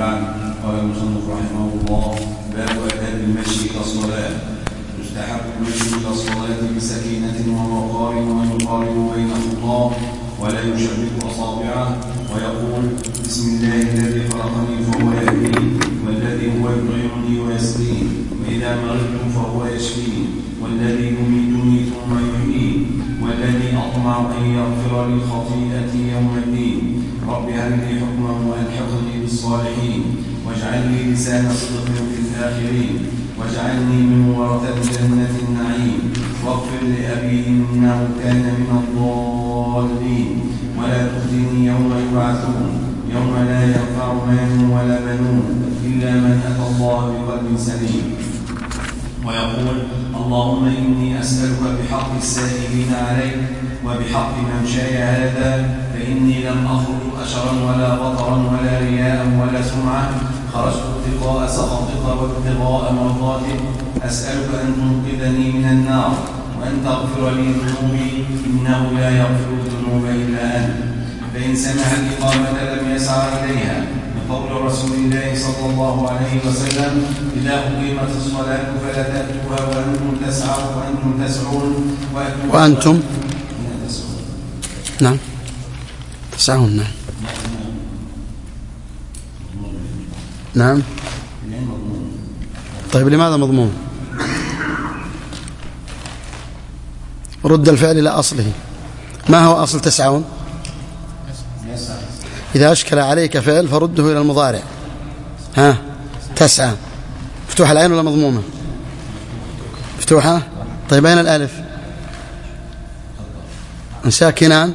بعد. قال المصنف رحمه الله: باب آداب المشي إلى الصلاة. يستحب المشي إلى الصلاة بسكينة ووقار ويقارب بين خطاه ولا يشبك أصابعه ويقول: بسم الله الذي خلقني فهو يهدين، والذي هو يطعمني ويسقين، وإذا مرضت فهو يشفين، والذي يميتني ثم يحيين، والذي أطمع أن يغفر لي خطيئتي يوم الدين. رب هب لي حكما وألحقني بالصالحين، واجعل لي لسان صدق في الآخرين، واجعلني من ورثة جنة النعيم، واغفر لأبي إنه كان من الضالين، ولا تخزني يوم يبعثون، يوم لا ينفع مال ولا بنون إلا من أتى الله بقلب سليم. ويقول: اللهم إني أسألك بحق السائلين عليك وبحق ممشاي هذا، فإني لم أخرج أشرا ولا بطرا ولا رياء ولا سمعة، خرجت ابتغاء سخطك وابتغاء مرضاتك. أسألك أن تنقذني من النار وأن تغفر لي ذنوبي، إنه لا يغفر الذنوب إلا أنت. فإن سمع الإقامة لم يسعى إليها، بقول رسول الله صلى الله عليه وسلم: إذا أقيمت الصلاة فلا تأتوها وأنتم تسعون وأنتم نعم تسعون. نعم. طيب لماذا مضمون؟ رد الفعل إلى أصله. ما هو أصل تسعون؟ إذا أشكل عليك فعل فرده إلى المضارع. تسعى مفتوحة العين ولا مضمومة؟ مفتوحة. طيب أين الألف؟ ساكنان.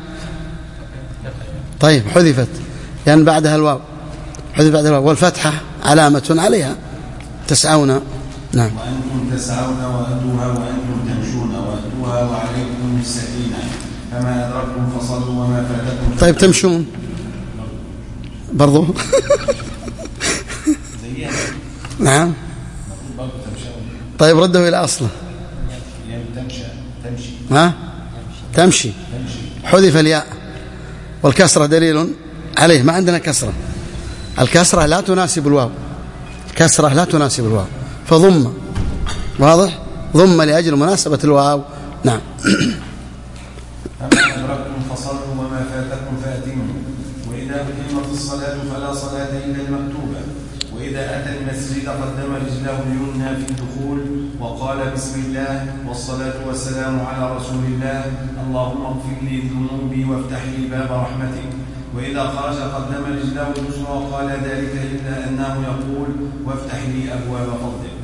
طيب حذفت يعني بعدها الواو، حذف بعدها الواو، والفتحة علامة عليها. تسعون. نعم. وأنتم تسعون وأتوها وأنتم تمشون وأتوها وعليكم السكينة، فما أدركتم فصلوا وما فاتكم. طيب تمشون برضو. نعم. طيب رده إلى أصله. تمشي. حذف الياء والكسرة دليل عليه. ما عندنا كسرة، الكسرة لا تناسب الواو، كسرة لا تناسب الواو، فضم. واضح؟ ضم لأجل مناسبة الواو. نعم. فما أدركتم فصلوا وما فاتكم فأتموا، وإذا أقيمت الصلاة فلا صلاة إلا المكتوبة، وإذا أتى المسجد قدم رجله اليمنى في الدخول وقال: بسم الله والصلاة والسلام على رسول الله، اللهم اغفر لي ذنوبي وافتح لي باب رحمتك. وإذا خرج قدم رجله اليسرى وقال ذلك إلا أنه يقول: وافتح لي أبواب فضلك.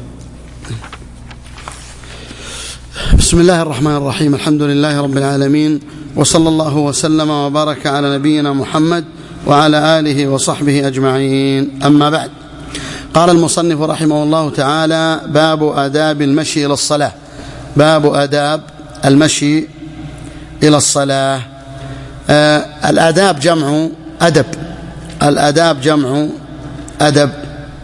بسم الله الرحمن الرحيم. الحمد لله رب العالمين، وصلى الله وسلم وبارك على نبينا محمد وعلى آله وصحبه أجمعين. أما بعد، قال المصنف رحمه الله تعالى: باب آداب المشي إلى الصلاة. باب آداب المشي إلى الصلاة. الآداب جمع أدب، الآداب جمع أدب،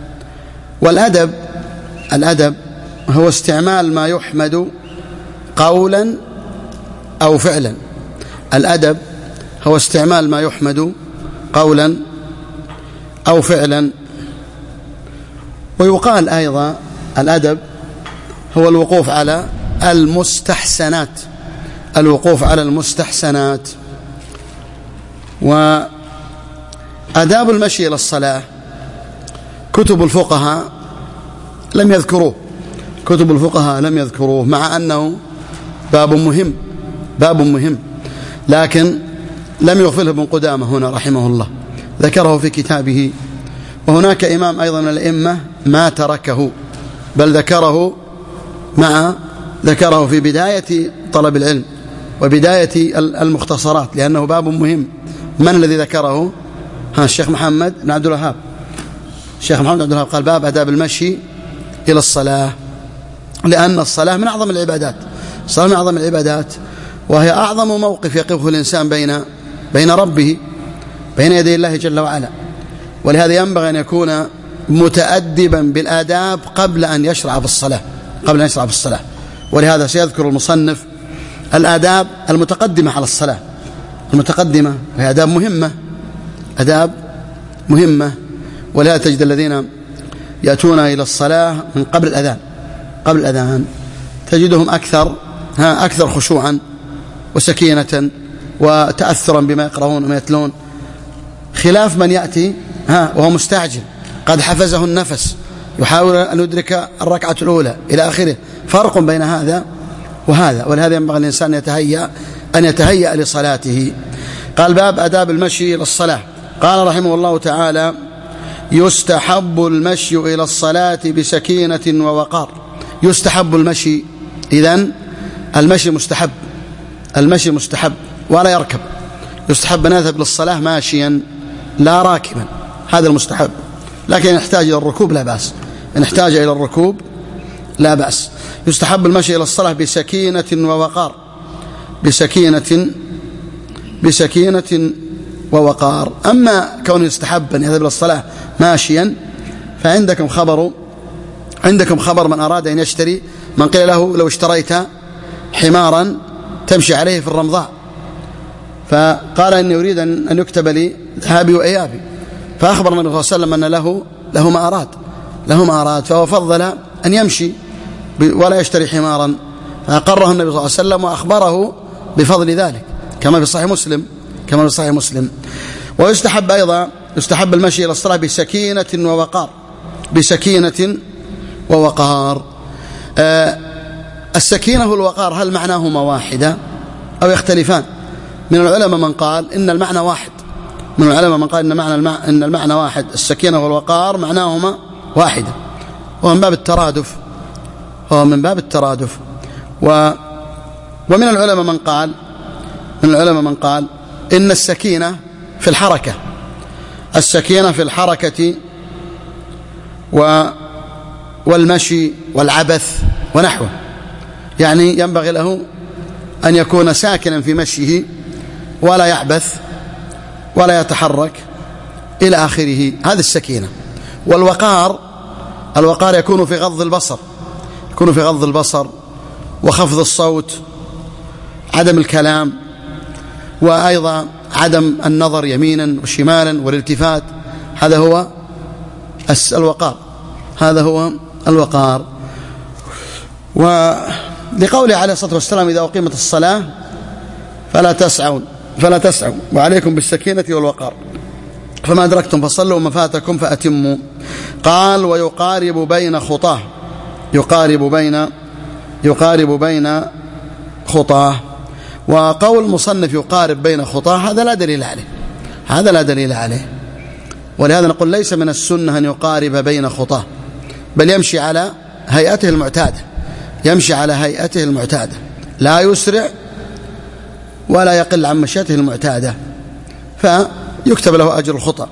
والأدب هو استعمال ما يحمد قولا أو فعلا. الأدب هو استعمال ما يحمد قولا أو فعلا. ويقال أيضا الأدب هو الوقوف على المستحسنات، الوقوف على المستحسنات. وآداب المشي إلى الصلاة كتب الفقهاء لم يذكروه، كتب الفقهاء لم يذكروه، مع أنه باب مهم، لكن لم يغفله ابن قدامة هنا رحمه الله، ذكره في كتابه. وهناك إمام أيضا من الأئمة ما تركه، بل ذكره في بداية طلب العلم وبداية المختصرات، لأنه باب مهم. من الذي ذكره؟ الشيخ محمد بن عبد الوهاب. الشيخ محمد بن عبد الوهاب قال: باب آداب المشي إلى الصلاة، لأن الصلاة من أعظم العبادات، الصلاة من أعظم العبادات، وهي أعظم موقف يقفه الإنسان بين ربه، بين يدي الله جل وعلا. ولهذا ينبغي أن يكون متأدبا بالآداب قبل أن يشرع في الصلاة، ولهذا سيذكر المصنف الآداب المتقدمة على الصلاة، المتقدمة، وهي آداب مهمة، ولا تجد الذين يأتون إلى الصلاة من قبل الأذان تجدهم أكثر خشوعا وسكينة وتأثرا بما يقرؤون وما يتلون، خلاف من يأتي وهو مستعجل قد حفزه النفس يحاول أن يدرك الركعة الأولى إلى آخره. فرق بين هذا وهذا، ولهذا ينبغي الإنسان أن يتهيأ لصلاته. قال باب آداب المشي إلى الصلاة. قال رحمه الله تعالى: يستحب المشي إلى الصلاة بسكينة ووقار. يستحب المشي، إذن المشي مستحب ولا يركب. يستحب أن يذهب للصلاة ماشيا لا راكبا، هذا المستحب. لكن إن احتاج إلى الركوب لا بأس، إن احتاج إلى الركوب لا بأس. يستحب المشي إلى الصلاة بسكينة ووقار، بسكينة ووقار. أما كونه يستحب أن يذهب إلى الصلاة ماشيا فعندكم خبر من أراد أن يشتري، من قيل له لو اشتريت حمارا تمشي عليه في الرمضاء، فقال إني أريد أن يكتب لي ذهابي وإيابي، فأخبر النبي صلى الله عليه وسلم أن له ما أراد، فهو فضل أن يمشي ولا يشتري حمارا، فأقره النبي صلى الله عليه وسلم وأخبره بفضل ذلك كما في صحيح مسلم. ويستحب أيضا المشي إلى الصلاة بسكينة ووقار. السكينة والوقار هل معناهما واحدة أو يختلفان؟ من العلماء من قال إن المعنى واحد، إن المعنى واحد، السكينة والوقار معناهما واحدة، ومن باب الترادف. ومن العلماء من قال إن السكينة في الحركة والمشي والعبث ونحوه، يعني ينبغي له أن يكون ساكنا في مشيه ولا يعبث ولا يتحرك إلى آخره، هذا السكينة. والوقار يكون في غض البصر وخفض الصوت، عدم الكلام، وأيضا عدم النظر يمينا وشمالا والالتفات، هذا هو الوقار. ولقوله عليه الصلاة والسلام: إذا أقيمت الصلاة فلا تسعوا وعليكم بالسكينة والوقار، فما أدركتم فصلوا وما فاتكم فأتموا. قال: ويقارب بين خطاه، يقارب بين خطاه. وقول المصنف يقارب بين خطاه هذا لا دليل عليه، ولهذا نقول ليس من السنة أن يقارب بين خطاه، بل يمشي على هيئته المعتادة، لا يسرع ولا يقل عن مشيته المعتادة، فيكتب له أجر الخطأ،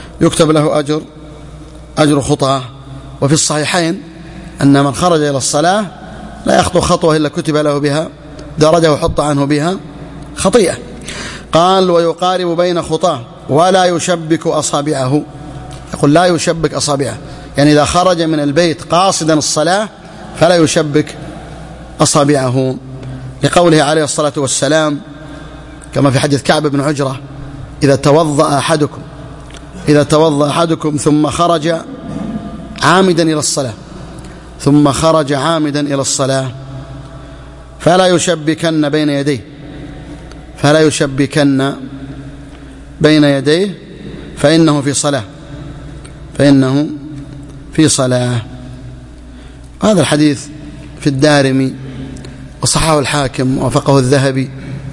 أجر خطاه. وفي الصحيحين أن من خرج إلى الصلاة لا يخطو خطوة إلا كتب له بها درجة وحط عنه بها خطيئة. قال: ويقارب بين خطاه ولا يشبك أصابعه. يقول لا يشبك أصابعه، يعني إذا خرج من البيت قاصدا الصلاة فلا يشبك أصابعه، لقوله عليه الصلاة والسلام كما في حديث كعب بن عجرة: إذا توضأ أحدكم ثم خرج عامدا إلى الصلاة فلا يشبكن بين يديه فإنه في صلاة. هذا الحديث في الدارمي وصححه الحاكم ووافقه الذهبي.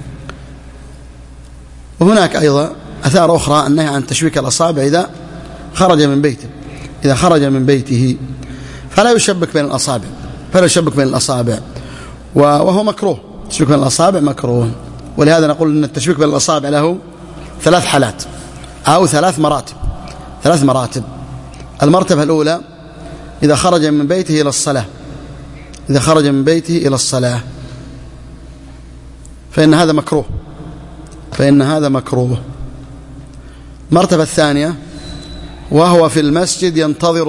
وهناك أيضا آثار أخرى النهي عن تشبيك الأصابع إذا خرج من بيته فلا يشبك بين الأصابع، وهو مكروه. التشبيك بين الأصابع مكروه، ولهذا نقول أن التشبيك بين الأصابع له 3 حالات أو 3 مراتب. المرتبة الأولى إذا خرج من بيته إلى الصلاة فإن هذا مكروه. المرتبة الثانية وهو في المسجد ينتظر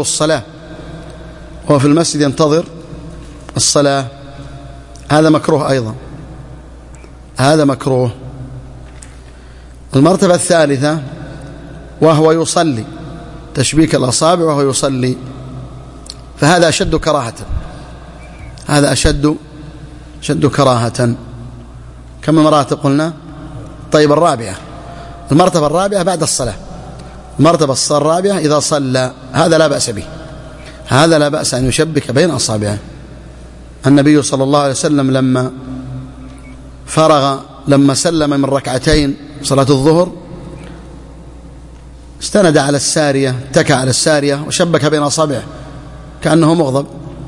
الصلاة، هذا مكروه أيضا، هذا مكروه. المرتبة الثالثة وهو تشبيك الأصابع وهو يصلي، فهذا أشد كراهة، هذا أشد كراهة. كم مراتب قلنا؟ طيب الرابعة، المرتبة الرابعة بعد الصلاة، المرتبة الرابعة إذا صلى، هذا لا بأس به، هذا لا بأس أن يشبك بين أصابعه. النبي صلى الله عليه وسلم لما سلم من ركعتين صلاة الظهر استند على السارية، اتكى على السارية وشبك بين أصابعه كأنه مغضب.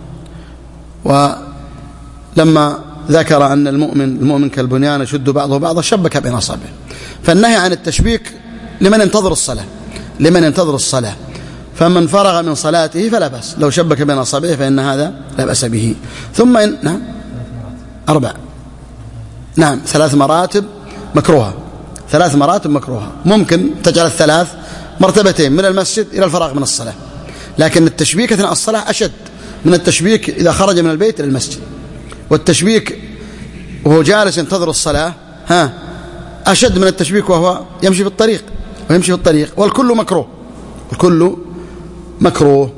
ولما ذكر أن المؤمن كالبنيان يشد بعضه بعضا شبك بين أصابعه. فالنهي عن التشبيك لمن ينتظر الصلاة، فمن فرغ من صلاته فلا بأس، لو شبك بين أصابعه فإن هذا لا بأس به. ثم نعم 4، نعم 3 مراتب مكروهة، 3 مراتب مكروهة. ممكن تجعل الثلاث مرتبتين من المسجد إلى الفراغ من الصلاة، لكن التشبيك أثناء الصلاة أشد من التشبيك إذا خرج من البيت إلى المسجد، والتشبيك وهو جالس ينتظر الصلاة أشد من التشبيك وهو يمشي في الطريق، والكل مكروه.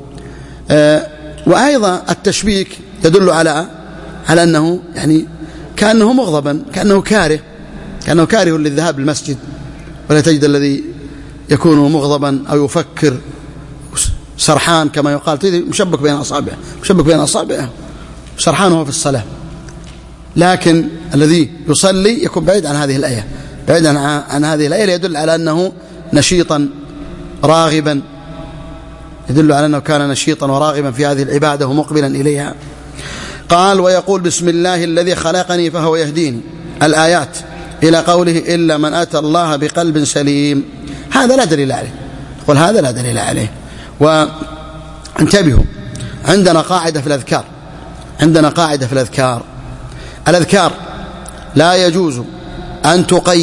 وأيضا التشبيك يدل على أنه يعني كأنه مغضبا، كأنه كاره للذهاب للمسجد، ولا تجد الذي يكون مغضبا أو يفكر سرحان كما يقال مشبك بين أصابعه سرحان وهو في الصلاة. لكن الذي يصلي يكون بعيد عن هذه الآية، بعيد عن هذه الآية ليدل على أنه نشيطا راغبا، يدل على أنه كان نشيطا وراغبا في هذه العبادة ومقبلا إليها. قال: ويقول: بسم الله الذي خلقني فهو يهديني، الآيات إلى قوله: إلا من أتى الله بقلب سليم. هذا لا دليل عليه، قل هذا لا دليل عليه. وانتبهوا، عندنا قاعدة في الأذكار، الأذكار لا يجوز أن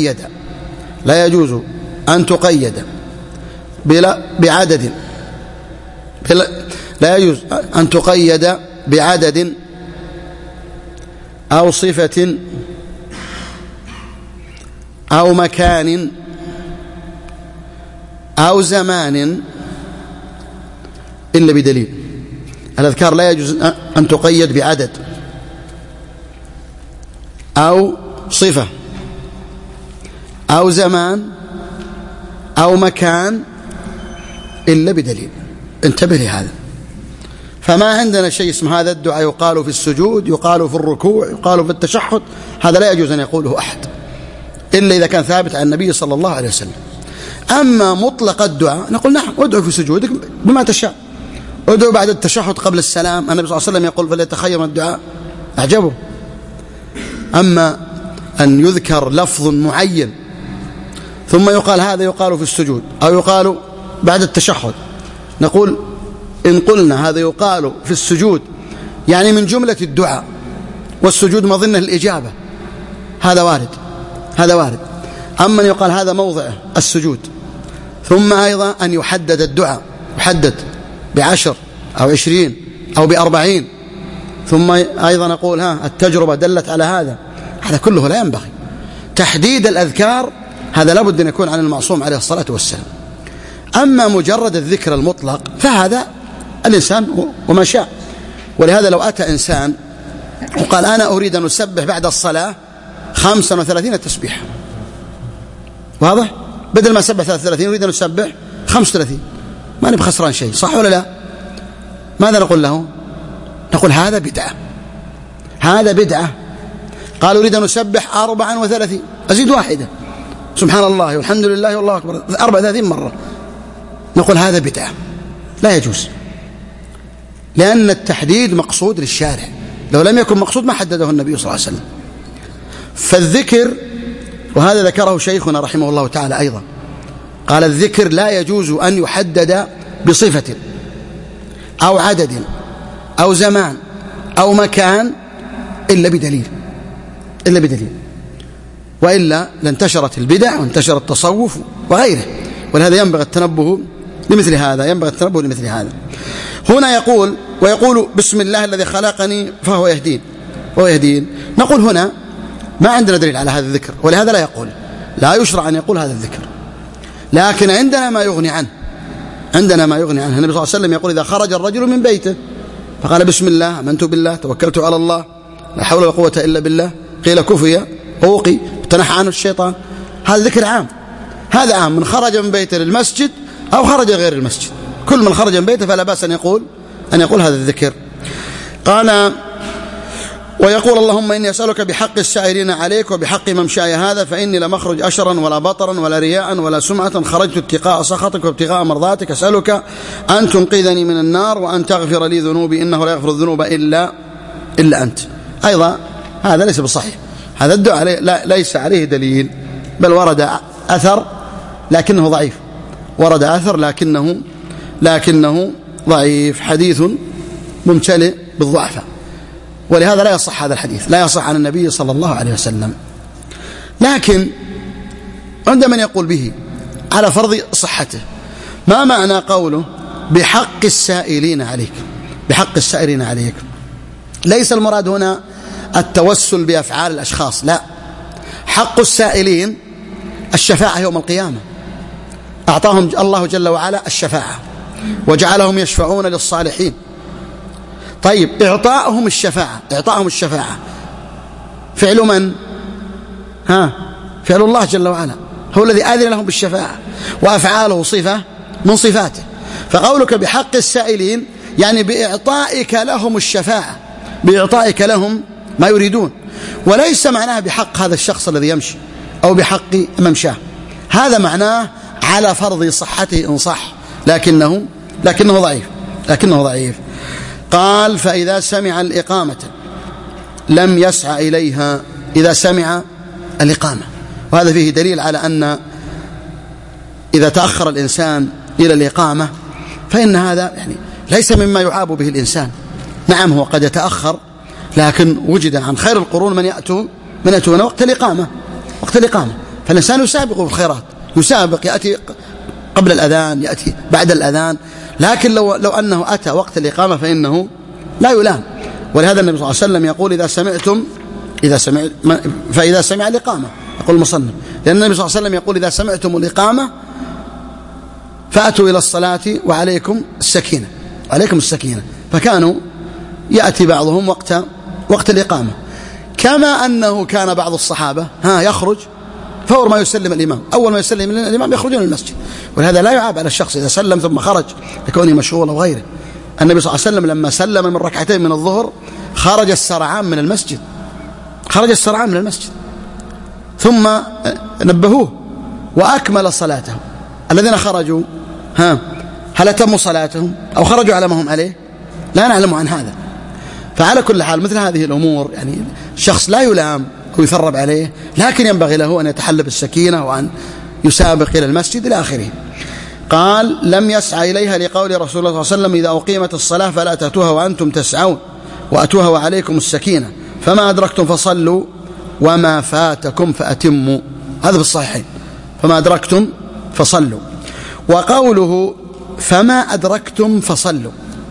تقيد بعدد، لا يجوز أن تقيد بعدد أو صفة أو مكان أو زمان إلا بدليل. الأذكار لا يجوز أن تقيد بعدد أو صفة أو زمان أو مكان إلا بدليل. انتبه لهذا. فما عندنا شيء اسمه هذا الدعاء يقال في السجود، يقال في الركوع، يقال في التشهد، هذا لا يجوز أن يقوله أحد إلا إذا كان ثابت عن النبي صلى الله عليه وسلم. أما مطلق الدعاء نقول: نعم، ادعو في سجودك بما تشاء، ادعو بعد التشهد قبل السلام، النبي صلى الله عليه وسلم يقول: فليتخير من الدعاء أعجبه. أما أن يذكر لفظ معين ثم يقال هذا يقال في السجود أو يقال بعد التشهد، نقول: إن قلنا هذا يقال في السجود يعني من جملة الدعاء، والسجود مظنة الإجابة، هذا وارد. أما أن يقال هذا موضع السجود، ثم أيضا أن يحدد الدعاء، يحدد ب10 أو 20 أو ب40، ثم أيضا نقول التجربة دلت على هذا كله لا ينبغي. تحديد الأذكار هذا لابد أن يكون عن المعصوم عليه الصلاة والسلام. أما مجرد الذكر المطلق فهذا الإنسان وما شاء. ولهذا لو أتى إنسان وقال: أنا أريد أن أسبح بعد الصلاة 35 تسبيحة، واضح؟ بدل ما أسبح 33 أريد أن أسبح 35، ما نبقى خسران شيء، صح ولا لا؟ ماذا نقول له؟ نقول: هذا بدعة. قال: أريد أن أسبح 34، أزيد واحدة، سبحان الله والحمد لله والله أكبر 34 مرة، نقول: هذا بدعة، لا يجوز، لأن التحديد مقصود للشارع، لو لم يكن مقصود ما حدده النبي صلى الله عليه وسلم. فالذكر، وهذا ذكره شيخنا رحمه الله تعالى أيضا، قال: الذكر لا يجوز أن يحدد بصفة أو عدد أو زمان أو مكان إلا بدليل، وإلا لانتشرت البدع وانتشر التصوف وغيره. ولهذا ينبغي التنبه لمثل هذا. هنا يقول: ويقول: بسم الله الذي خلقني فهو يهدين. نقول هنا ما عندنا دليل على هذا الذكر، ولهذا لا يشرع أن يقول هذا الذكر، لكن عندنا ما يغني عنه، عندنا ما يغني عنه. النبي صلى الله عليه وسلم يقول إذا خرج الرجل من بيته فقال بسم الله آمنت بالله توكلت على الله لا حول ولا قوة إلا بالله قيل كفي ووقي تنحى عنه الشيطان، هذا ذكر عام، هذا عام من خرج من بيته للمسجد أو خرج غير المسجد، كل من خرج من بيته فلا بأس أن يقول هذا الذكر. قال ويقول اللهم إني أسألك بحق السائرين عليك وبحق ممشاي هذا فإني لم أخرج أشرا ولا بطرا ولا رياء ولا سمعة، خرجت اتقاء سخطك وابتغاء مرضاتك، أسألك أن تنقذني من النار وأن تغفر لي ذنوبي إنه لا يغفر الذنوب إلا أنت. أيضا هذا ليس بصحيح، هذا الدعاء ليس عليه دليل، بل ورد أثر لكنه ضعيف، ورد أثر لكنه ضعيف، حديث ممتلئ بالضعفاء، ولهذا لا يصح هذا الحديث، لا يصح عن النبي صلى الله عليه وسلم. لكن عند من يقول به على فرض صحته، ما معنى قوله بحق السائلين عليك؟ بحق السائلين عليك ليس المراد هنا التوسل بأفعال الأشخاص، لا، حق السائلين الشفاعة يوم القيامة، أعطاهم الله جل وعلا الشفاعة وجعلهم يشفعون للصالحين. طيب إعطاءهم الشفاعة فعل من؟ فعل الله جل وعلا، هو الذي آذن لهم بالشفاعة، وأفعاله صفة من صفاته. فقولك بحق السائلين يعني بإعطائك لهم الشفاعة، بإعطائك لهم ما يريدون، وليس معناه بحق هذا الشخص الذي يمشي أو بحق ممشاه، هذا معناه على فرض صحته إن صح، لكنه ضعيف. قال فإذا سمع الإقامة لم يسعى إليها، إذا سمع الإقامة، وهذا فيه دليل على أن إذا تأخر الإنسان إلى الإقامة فإن هذا يعني ليس مما يعاب به الإنسان. نعم هو قد يتأخر، لكن وجد عن خير القرون من يأتون وقت الإقامة، فالإنسان يسابق بالخيرات، يأتي قبل الأذان، يأتي بعد الأذان، لكن لو أنه أتى وقت الإقامة فإنه لا يلام. ولهذا النبي صلى الله عليه وسلم يقول فإذا سمع الإقامة، يقول المصنف، لأن النبي صلى الله عليه وسلم يقول إذا سمعتم الإقامة فأتوا إلى الصلاة وعليكم السكينة، فكانوا يأتي بعضهم وقت الإقامة، كما أنه كان بعض الصحابة يخرج فور ما يسلم الإمام، أول ما يسلم الإمام يخرجون من المسجد. ولهذا لا يعاب على الشخص إذا سلم ثم خرج لكونه مشغول أو غيره. النبي صلى الله عليه وسلم لما سلم من ركعتين من الظهر خرج السرعان من المسجد، ثم نبهوه وأكمل صلاته. الذين خرجوا هل أتموا صلاتهم أو خرجوا على ما هم عليه؟ لا نعلم عن هذا. فعلى كل حال مثل هذه الأمور يعني الشخص لا يلام ويثرب عليه، لكن ينبغي له أن يتحلى بالسكينة وأن يسابق إلى المسجد إلى آخره. قال لم يسعى إليها لقول رسول الله صلى الله عليه وسلم إذا أقيمت الصلاة فلا تأتوها وأنتم تسعون وأتوها وعليكم السكينة، فما أدركتم فصلوا وما فاتكم فأتموا، هذا في الصحيحين، فما أدركتم فصلوا. وقوله فما أدركتم فصلوا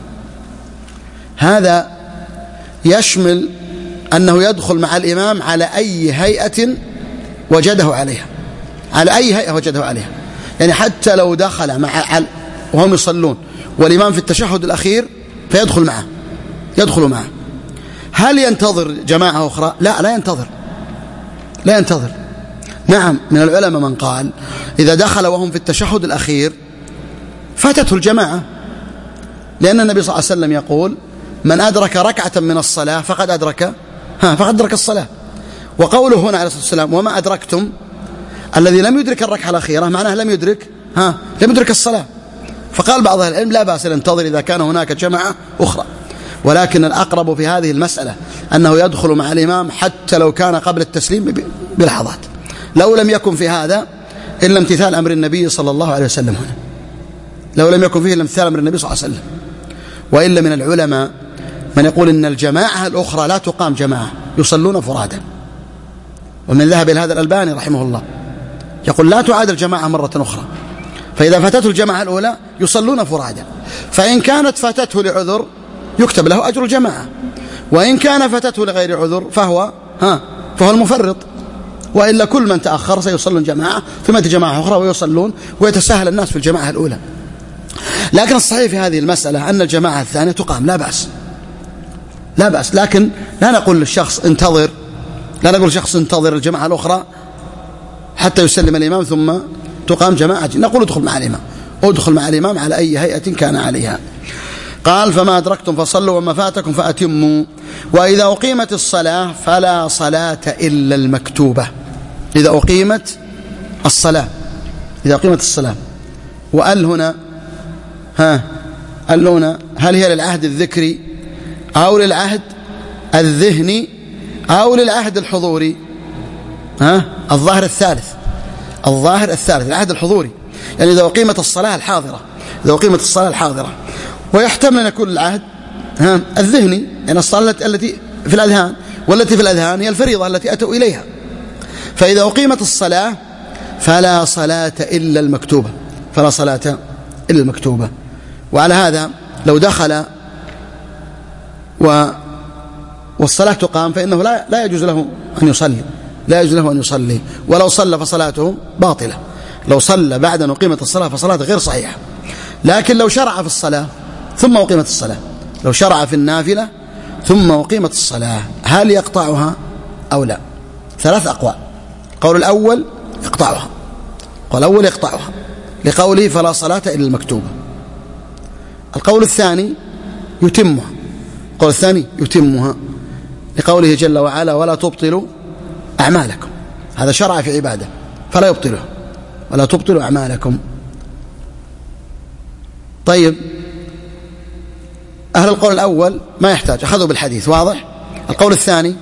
هذا يشمل أنه يدخل مع الإمام على أي هيئة وجده عليها، يعني حتى لو دخل وهم يصلون والإمام في التشهد الأخير فيدخل معه. هل ينتظر جماعة أخرى؟ لا ينتظر. نعم من العلماء من قال إذا دخل وهم في التشهد الأخير فاتته الجماعة، لأن النبي صلى الله عليه وسلم يقول من أدرك ركعة من الصلاة فقد أدرك الصلاة. وقوله هنا عليه الصلاة والسلام وما أدركتم، الذي لم يدرك الركعة الأخيرة معناه لم يدرك الصلاة. فقال بعض أهل العلم لا بأس ينتظر إذا كان هناك جماعة أخرى، ولكن الأقرب في هذه المسألة أنه يدخل مع الإمام حتى لو كان قبل التسليم بلحظات، لو لم يكن في هذا إلا امتثال أمر النبي صلى الله عليه وسلم هنا، لو لم يكن فيه إلا امتثال أمر النبي صلى الله عليه وسلم. وإلا من العلماء من يقول إن الجماعة الأخرى لا تقام جماعة، يصلون فرادا، ومن ذهب إلى هذا الألباني رحمه الله يقول لا تعاد الجماعة مرة أخرى، فإذا فاتته الجماعة الأولى يصلون فرادا، فإن كانت فاتته لعذر يكتب له أجر الجماعة، وإن كان فاتته لغير عذر فهو المفرط. وإلا كل من تأخر سيصلون جماعة ثم جماعة أخرى ويصلون ويتساهل الناس في الجماعة الأولى. لكن الصحيح في هذه المسألة أن الجماعة الثانية تقام، لا بأس، لا بأس، لكن لا نقول للشخص انتظر، لا نقول للشخص انتظر الجماعة الأخرى حتى يسلم الإمام ثم تقام جماعة، نقول ادخل مع الإمام، ادخل مع الإمام على أي هيئة كان عليها. قال فما أدركتم فصلوا وما فاتكم فأتموا. وإذا أقيمت الصلاة فلا صلاة إلا المكتوبة. إذا أقيمت الصلاة، إذا أقيمت الصلاة، وأل هنا أل هنا هل هي للعهد الذكري أو للعهد الذهني أو للعهد الحضوري؟ الظاهر الثالث، الظاهر الثالث، العهد الحضوري، يعني إذا أقيمت الصلاة الحاضرة، إذا أقيمت الصلاة الحاضرة، ويحتمل أن يكون العهد الذهني، يعني الصلاة التي في الأذهان، والتي في الأذهان هي الفريضة التي أتوا إليها. فإذا أقيمت الصلاة فلا صلاة إلا المكتوبة، فلا صلاة إلا المكتوبة. وعلى هذا لو دخل والصلاة تقام فإنه لا يجوز له أن يصلي، لا يجوز له أن يصلي، ولو صلى فصلاته باطلة، لو صلى بعد أن أقيمت الصلاة فصلاته غير صحيحة. لكن لو شرع في الصلاة ثم أقيمت الصلاة، لو شرع في النافلة ثم أقيمت الصلاة، هل يقطعها أو لا؟ ثلاث أقوال. القول الأول يقطعها، القول الأول يقطعها لقوله فلا صلاة إلا المكتوبة. القول الثاني يتمها، القول الثاني يتمها لقوله جل وعلا ولا تبطلوا أعمالكم، هذا شرع في عبادة فلا يبطلها، ولا تبطلوا أعمالكم. طيب أهل القول الأول ما يحتاج، أخذوا بالحديث واضح. القول الثاني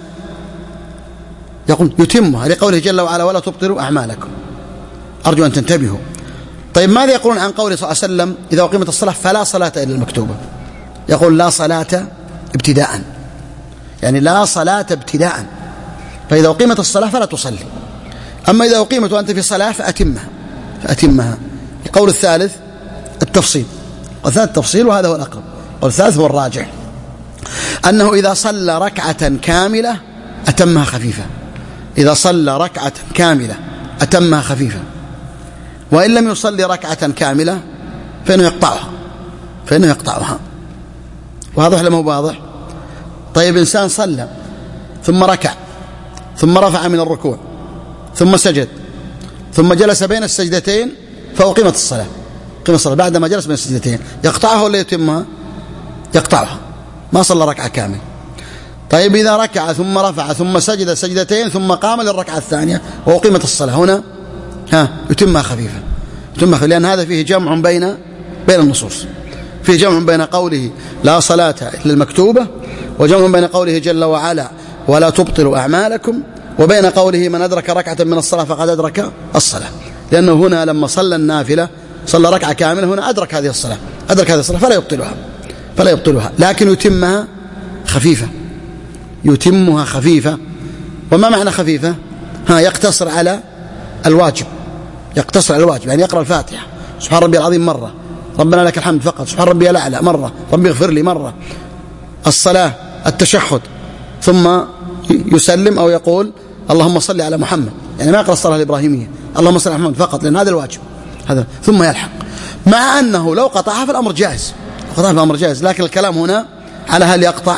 يقول يتمها لقوله جل وعلا ولا تبطلوا أعمالكم، أرجو أن تنتبهوا. طيب ماذا يقولون عن قوله صلى الله عليه وسلم إذا أقيمت الصلاة فلا صلاة إلا المكتوبة؟ يقول لا صلاة ابتداء، يعني لا صلاة ابتداء، فإذا أقيمت الصلاة فلا تصلي، أما إذا أقيمت وأنت في صلاة فأتمها، فأتمها. القول الثالث التفصيل، والثالث التفصيل، وهذا هو الأقرب. القول الثالث هو الراجح، أنه إذا صلى ركعة كاملة أتمها خفيفة، إذا صلى ركعة كاملة أتمها خفيفة، وإن لم يصلي ركعة كاملة فإنه يقطعها، فإنه يقطعها. واضح ولا مو واضح؟ طيب إنسان صلى ثم ركع ثم رفع من الركوع ثم سجد ثم جلس بين السجدتين فأقيمت الصلاة، قيم الصلاة بعدما جلس بين السجدتين، يقطعها ولا يتمها؟ يقطعها، ما صلى ركعة كاملة. طيب إذا ركع ثم رفع ثم سجد سجدتين ثم قام للركعة الثانية وأقيمت الصلاة، هنا يتمها خفيفة، يتمها خفيفة، لأن هذا فيه جمع بين النصوص، فيه جمع بين قوله لا صلاة إلا المكتوبة، وجمع بين قوله جل وعلا ولا تبطلوا أعمالكم، وبين قوله من أدرك ركعة من الصلاة فقد أدرك الصلاة، لأنه هنا لما صلى النافلة صلى ركعة كاملة، هنا أدرك هذه الصلاة، أدرك هذه الصلاة فلا يبطلها، لكن يتمها خفيفة، يتمها خفيفة. وما معنى خفيفة؟ يقتصر على الواجب، يقتصر على الواجب، يعني يقرأ الفاتحة سبحان ربي العظيم مرة، ربنا لك الحمد فقط، سبحان ربي الأعلى مرة، ربي اغفر لي مرة، الصلاة التشهد ثم يسلم أو يقول اللهم صل على محمد، يعني ما يقرأ الصلاة الإبراهيمية اللهم صل على محمد فقط، لأن هذا الواجب، هذا ثم يلحق، مع أنه لو قطعها فالأمر جائز، قطعها فالأمر جائز، لكن الكلام هنا على هل يقطع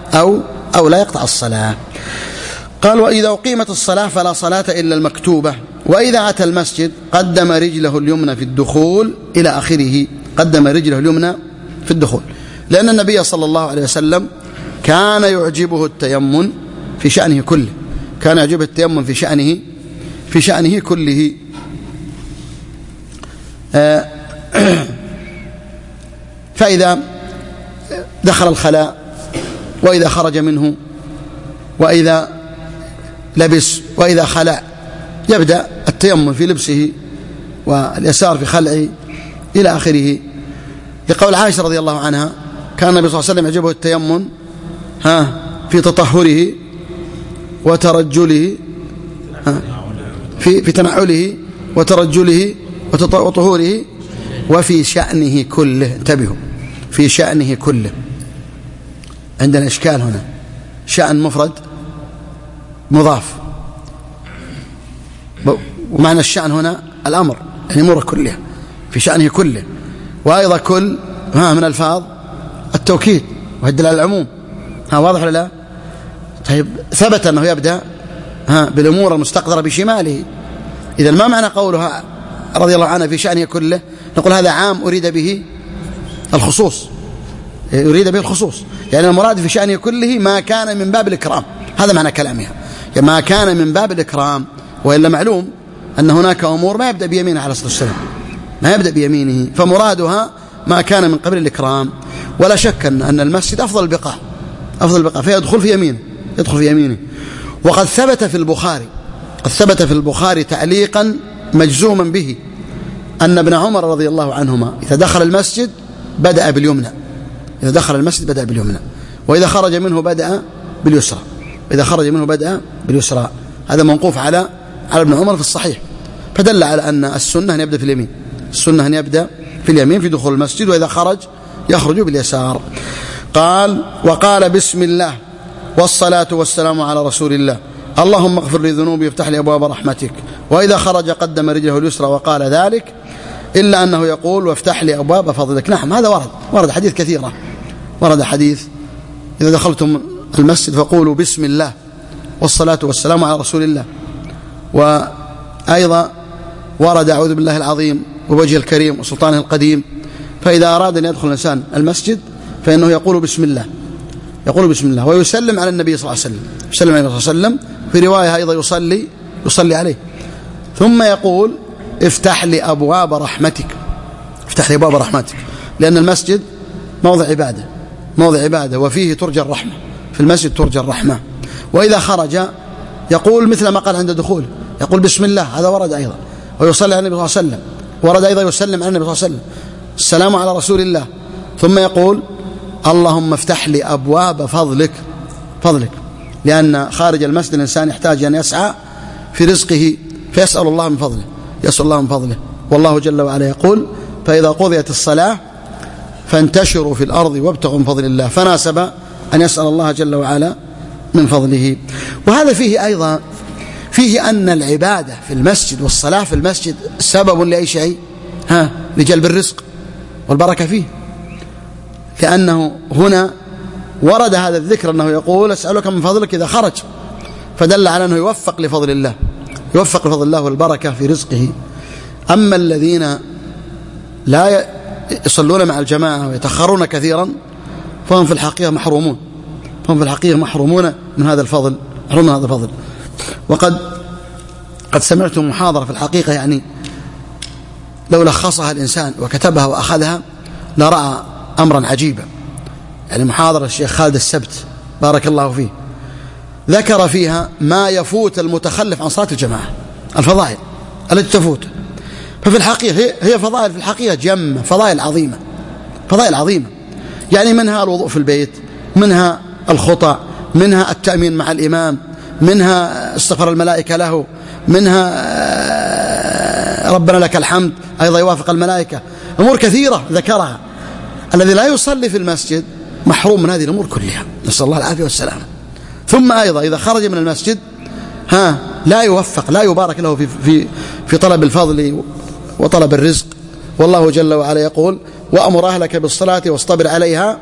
أو لا يقطع الصلاة. قال وإذا أقيمت الصلاة فلا صلاة إلا المكتوبة. وإذا أتى المسجد قدم رجله اليمنى في الدخول إلى آخره، قدم رجله اليمنى في الدخول، لأن النبي صلى الله عليه وسلم كان يعجبه التيمم في شأنه كله، كان يعجبه التيمم في شأنه كله. فإذا دخل الخلاء وإذا خرج منه وإذا لبس وإذا خلع يبدأ التيمم في لبسه واليسار في خلعه إلى آخره. لقول عائشة رضي الله عنها كان النبي صلى الله عليه وسلم يعجبه التيمم في تطهره وترجله، في تنعله وترجله وطهوره وفي شأنه كله. انتبهوا، في شأنه كله، عندنا إشكال هنا، شأن مفرد مضاف، ومعنى الشأن هنا الأمر، يعني أموره كلها، في شأنه كله. وأيضا كل من ألفاظ التوكيد ويدل على العموم. واضح ولا لا؟ طيب ثبت أنه يبدأ بالأمور المستقدرة بشماله. إذا ما معنى قولها رضي الله عنه في شأنه كله؟ نقول هذا عام أريد به الخصوص، يريد به الخصوص، يعني المراد في شأنه كله ما كان من باب الإكرام. هذا معنى كلامها، يعني ما كان من باب الإكرام. وإلا معلوم أن هناك أمور ما يبدأ بيمينه عليه الصلاة والسلام، ما يبدأ بيمينه، فمرادها ما كان من قبل الإكرام. ولا شك أن المسجد أفضل البقاع، أفضل البقاع، فيدخل في يمينه، يدخل في يمينه. وقد ثبت في البخاري، قد ثبت في البخاري تعليقا مجزوما به أن ابن عمر رضي الله عنهما إذا دخل المسجد بدأ باليمنى، إذا دخل المسجد بدأ باليمنى، وإذا خرج منه بدأ باليسرى، إذا خرج منه بدأ باليسرى. هذا موقوف على ابن عمر في الصحيح، فدل على أن السنة أن يبدأ في اليمين، السنة أن يبدأ في اليمين في دخول المسجد، وإذا خرج يخرج باليسار. قال: وقال بسم الله والصلاة والسلام على رسول الله، اللهم اغفر لي ذنوبي وافتح لي أبواب رحمتك. وإذا خرج قدم رجله اليسرى وقال ذلك، إلا أنه يقول وافتح لي أبواب فضلك. نعم، هذا ورد حديث كثيرة، ورد حديث إذا دخلتم المسجد فقولوا بسم الله والصلاة والسلام على رسول الله. وأيضا ورد أعوذ بالله العظيم ووجه الكريم وسلطانه القديم. فإذا أراد أن يدخل الإنسان المسجد فإنه يقول بسم الله، يقول بسم الله، ويسلم على النبي صلى الله عليه وسلم، يسلم على النبي صلى الله عليه وسلم. في رواية أيضا يصلي عليه، ثم يقول افتح لي أبواب رحمتك، افتح لي أبواب رحمتك، لأن المسجد موضع عبادة، موضع عبادة، وفيه ترجى الرحمة، في المسجد ترجى الرحمة. وإذا خرج يقول مثل ما قال عند دخوله، يقول بسم الله، هذا ورد أيضا، ويصلي على النبي صلى الله عليه وسلم. ورد أيضا يسلم على النبي صلى الله عليه وسلم، السلام على رسول الله، ثم يقول اللهم افتح لي أبواب فضلك، لأن خارج المسجد الإنسان يحتاج أن يسعى في رزقه، فيسأل الله من فضله، يسأل الله من فضله. والله جل وعلا يقول: فإذا قضيت الصلاة فانتشروا في الأرض وابتغوا من فضل الله، فناسب أن يسأل الله جل وعلا من فضله. وهذا فيه أيضا فيه أن العبادة في المسجد والصلاة في المسجد سبب لأي شيء، لجلب الرزق والبركة فيه، لأنه هنا ورد هذا الذكر أنه يقول أسألك من فضلك إذا خرج، فدل على أنه يوفق لفضل الله، يوفق لفضل الله والبركة في رزقه. أما الذين لا يصلون مع الجماعة ويتأخرون كثيرا فهم في الحقيقة محرومون، فهم في الحقيقة محرومون من هذا الفضل، محرومون من هذا الفضل. وقد سمعت محاضرة في الحقيقة، يعني لو لخصها الإنسان وكتبها وأخذها لرأى أمرا عجيبا. يعني محاضرة الشيخ خالد السبت بارك الله فيه، ذكر فيها ما يفوت المتخلف عن صلاة الجماعة، الفضائل التي تفوت. ففي الحقيقة هي فضائل في الحقيقة جمة، فضائل عظيمة، فضائل عظيمة، يعني منها الوضوء في البيت، منها الخطأ، منها التأمين مع الإمام، منها استغفار الملائكة له، منها ربنا لك الحمد أيضا يوافق الملائكة. أمور كثيرة ذكرها. الذي لا يصلي في المسجد محروم من هذه الأمور كلها، نسأل الله العافية والسلام. ثم أيضا إذا خرج من المسجد لا يوفق، لا يبارك له في طلب الفضل وطلب الرزق. والله جل وعلا يقول: وأمر أهلك بالصلاة واصطبر عليها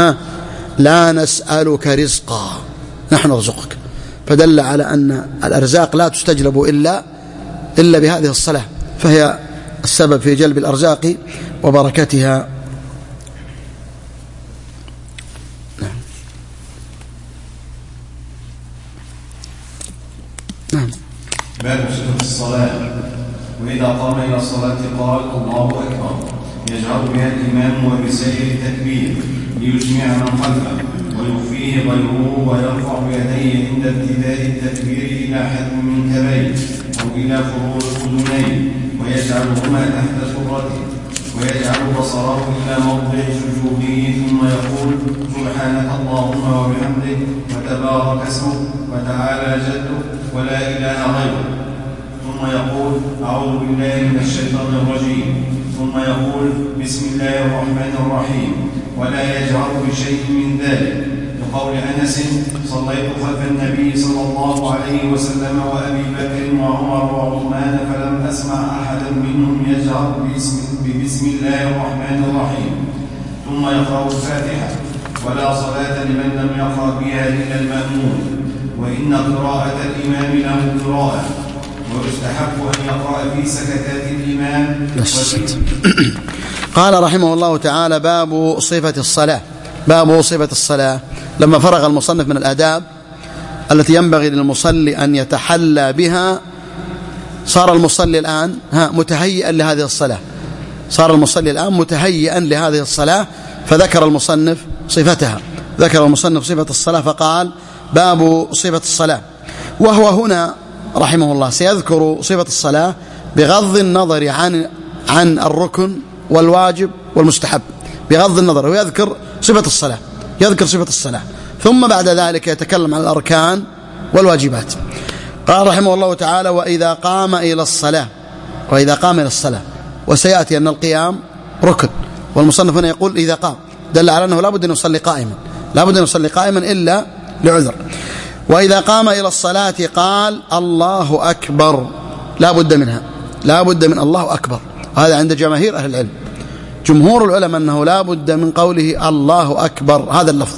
لا نسألك رزقا نحن نرزقك. فدل على أن الأرزاق لا تستجلب إلا بهذه الصلاة، فهي السبب في جلب الأرزاق وبركتها. نعم. باب صفة الصلاة. وإذا قام إلى الصلاة قال الله أكبر، يجهر بها الإمام وبسير التكبير ليجمع من خلفه ويخفيه غيره، ويرفع يديه عند ابتداء التكبير إلى حد من كبيه أو إلى فروع الأذنين، ويجعلهما تحت سرته، ويجعل بصره إلى موضع سجوده، ثم يقول سبحانك اللهم وبحمدك وتبارك اسمك وتعالى جدك ولا إله غيرك، ثم يقول أعوذ بالله من الشيطان الرجيم، ثم يقول بسم الله الرحمن الرحيم، ولا يجهر بشيء من ذلك. لقول أنس: صليت خلف النبي صلى الله عليه وسلم وأبي بكر وعمر وعثمان فلم أسمع أحدا منهم يجهر بسم الله الرحمن الرحيم ثم يقرأ الفاتحة، ولا صلاة لمن لم يقرأ بها إلا المأمون، وإن قراءة الإمام له قراءة، ويستحب أن يقرأ في سكتات الإمام. قال رحمه الله تعالى: باب صفة الصلاة. باب صفة الصلاة. لما فرغ المصنف من الآداب التي ينبغي للمصلي أن يتحلى بها، صار المصلي الآن متهيئا لهذه الصلاة. صار المصلي الآن متهيئا لهذه الصلاة، فذكر المصنف صفتها. ذكر المصنف صفة الصلاة فقال: باب صفة الصلاة. وهو هنا رحمه الله سيذكر صفة الصلاة بغض النظر عن الركن والواجب والمستحب، بغض النظر. ويذكر صفة الصلاة، يذكر صفة الصلاة، ثم بعد ذلك يتكلم عن الأركان والواجبات. قال رحمه الله تعالى: وإذا قام إلى الصلاة. وإذا قام إلى الصلاة، وسيأتي أن القيام ركن، والمصنف هنا يقول إذا قام، دل على أنه لا بد أن يصلي قائما، لا بد أن يصلي قائما إلا لعذر. وإذا قام إلى الصلاة قال: الله أكبر. لا بد منها، لا بد من الله أكبر. وهذا عند جماهير أهل العلم. جمهور العلماء أنه لا بد من قوله الله أكبر، هذا اللفظ.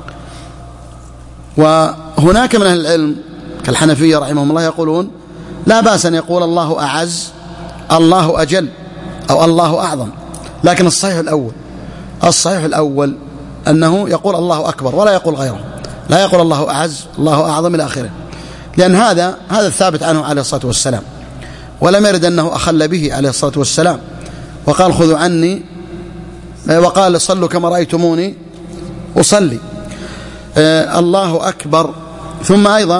وهناك من أهل العلم كالحنفية رحمهم الله يقولون لا بأس أن يقول الله أعز، الله أجل، أو الله أعظم، لكن الصحيح الأول أنه يقول الله أكبر ولا يقول غيره، لا يقول الله أعز، الله أعظم إلى آخره، لأن هذا الثابت عنه عليه الصلاة والسلام، ولم يرد أنه أخل به عليه الصلاة والسلام، وقال خذوا عني، وقال صلوا كما رأيتموني أصلي. الله أكبر. ثم أيضا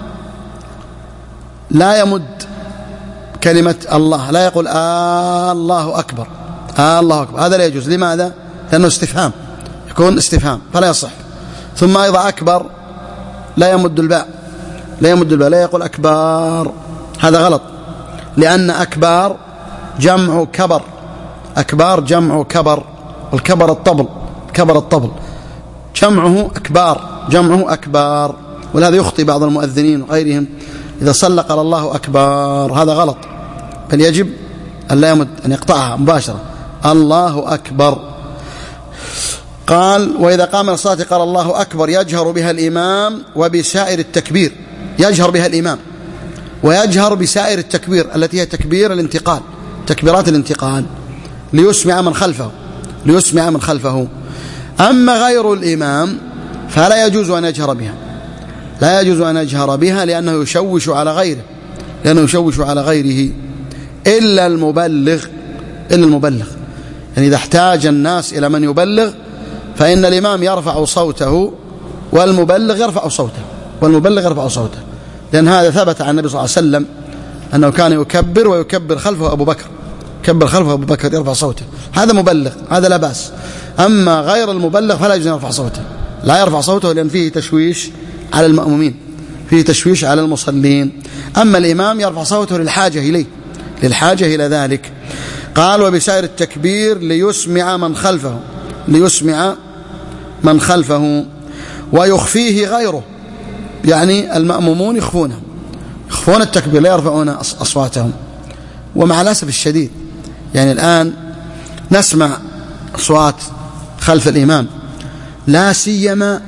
لا يمد كلمة الله، لا يقول الله أكبر، الله أكبر، هذا لا يجوز. لماذا؟ لأنه استفهام، يكون استفهام فلا يصح. ثم أيضا أكبر لا يمد الباء، لا يقول أكبر، هذا غلط، لأن أكبر جمع كبر، أكبر جمع كبر، والكبر الطبل، كبر الطبل جمعه أكبار، ولهذا يخطئ بعض المؤذنين وغيرهم إذا صلى قال الله أكبر، هذا غلط، بل يجب أن لا يمد، أن يقطعها مباشرة، الله أكبر. قال: وإذا قام الصلاة قال الله أكبر، يجهر بها الإمام وبسائر التكبير، يجهر بها الإمام ويجهر بسائر التكبير التي هي تكبير الانتقال، تكبيرات الانتقال، ليسمع من خلفه. أما غير الإمام فلا يجوز أن يجهر بها، لا يجوز أن يجهر بها، لأنه يشوش على غيره، إلا المبلغ. يعني إذا احتاج الناس إلى من يبلغ فإن الإمام يرفع صوته والمبلغ يرفع صوته، لأن هذا ثبت عن النبي صلى الله عليه وسلم أنه كان يكبر ويكبر خلفه أبو بكر، يرفع صوته، هذا مبلغ، هذا لا بأس. أما غير المبلغ فلا يجوز أن يرفع صوته، لا يرفع صوته، لأن فيه تشويش على المأمومين، فيه تشويش على المصلين. أما الإمام يرفع صوته للحاجة إلى ذلك. قال: وبسائر التكبير ليسمع من خلفه ويخفيه غيره، يعني المأمومون يخفون التكبير، لا يرفعون أصواتهم. ومع الأسف الشديد يعني الآن نسمع أصوات خلف الإمام، لا سيما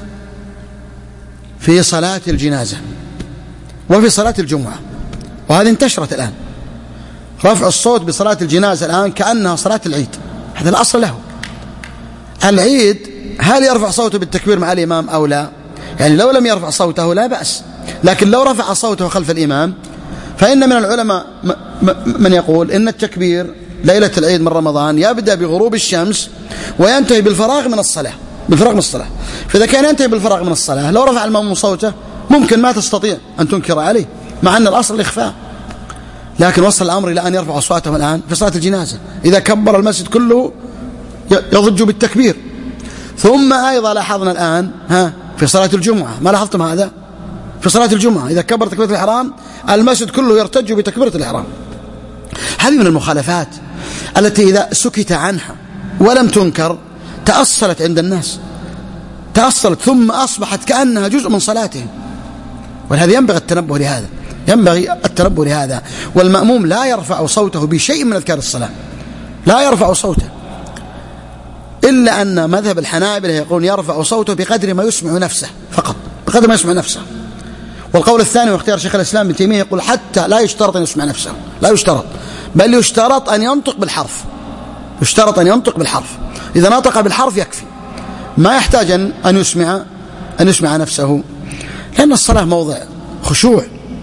في صلاة الجنازة وفي صلاة الجمعة، وهذه انتشرت الآن، رفع الصوت بصلاة الجنازة الآن كأنها صلاة العيد. هذا الأصل له. العيد هل يرفع صوته بالتكبير مع الإمام أو لا؟ يعني لو لم يرفع صوته لا بأس، لكن لو رفع صوته خلف الإمام فإن من العلماء من يقول إن التكبير ليلة العيد من رمضان يبدأ بغروب الشمس وينتهي بالفراغ من الصلاة، فإذا كان ينتهي بالفراغ من الصلاة لو رفع المأموم صوته ممكن ما تستطيع أن تنكر عليه، مع أن الأصل الإخفاء، لكن وصل الأمر إلى أن يرفع أصواتهم الآن في صلاة الجنازة، إذا كبر المسجد كله يضج بالتكبير. ثم أيضا لاحظنا الآن في صلاة الجمعة، ما لاحظتم هذا؟ في صلاة الجمعة إذا كبر تكبيرة الإحرام المسجد كله يرتج بتكبيرة الإحرام. هذه من المخالفات التي إذا سكت عنها ولم تنكر تأصلت عند الناس، ثم أصبحت كأنها جزء من صلاتهم، ولهذا ينبغي التنبه لهذا. ينبغي التنبه لهذا. والمأموم لا يرفع صوته بشيء من أذكار الصلاة، لا يرفع صوته، إلا أن مذهب الحنابلة يقول يرفع صوته بقدر ما يسمع نفسه فقط، بقدر ما يسمع نفسه. والقول الثاني واختيار شيخ الإسلام ابن تيمية يقول حتى لا يشترط أن يسمع نفسه، لا يشترط، بل يشترط أن ينطق بالحرف، يشترط أن ينطق بالحرف. إذا نطق بالحرف يكفي، ما يحتاج أن يسمع نفسه، لأن الصلاة موضع خشوع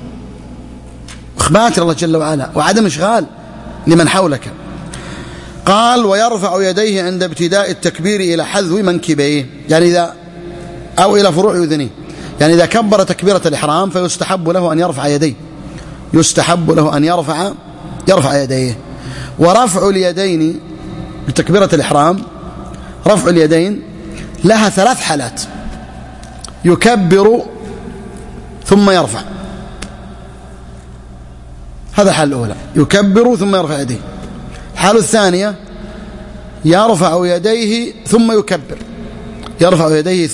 وإخبات الله جل وعلا وعدم إشغال لمن حولك. قال ويرفع يديه عند ابتداء التكبير إلى حذو منكبيه، يعني إذا أو إلى فروع أذنيه، يعني إذا كبر تكبيرة الإحرام فيستحب له أن يرفع يديه، يستحب له أن يرفع يديه. ورفع اليدين بتكبيرة الإحرام، رفع اليدين لها 3 حالات: يكبر ثم يرفع، هذا الحالة الأولى، يكبر ثم يرفع يديه. الحالة الثانية يرفع يديه ثم يكبر، يرفع يديه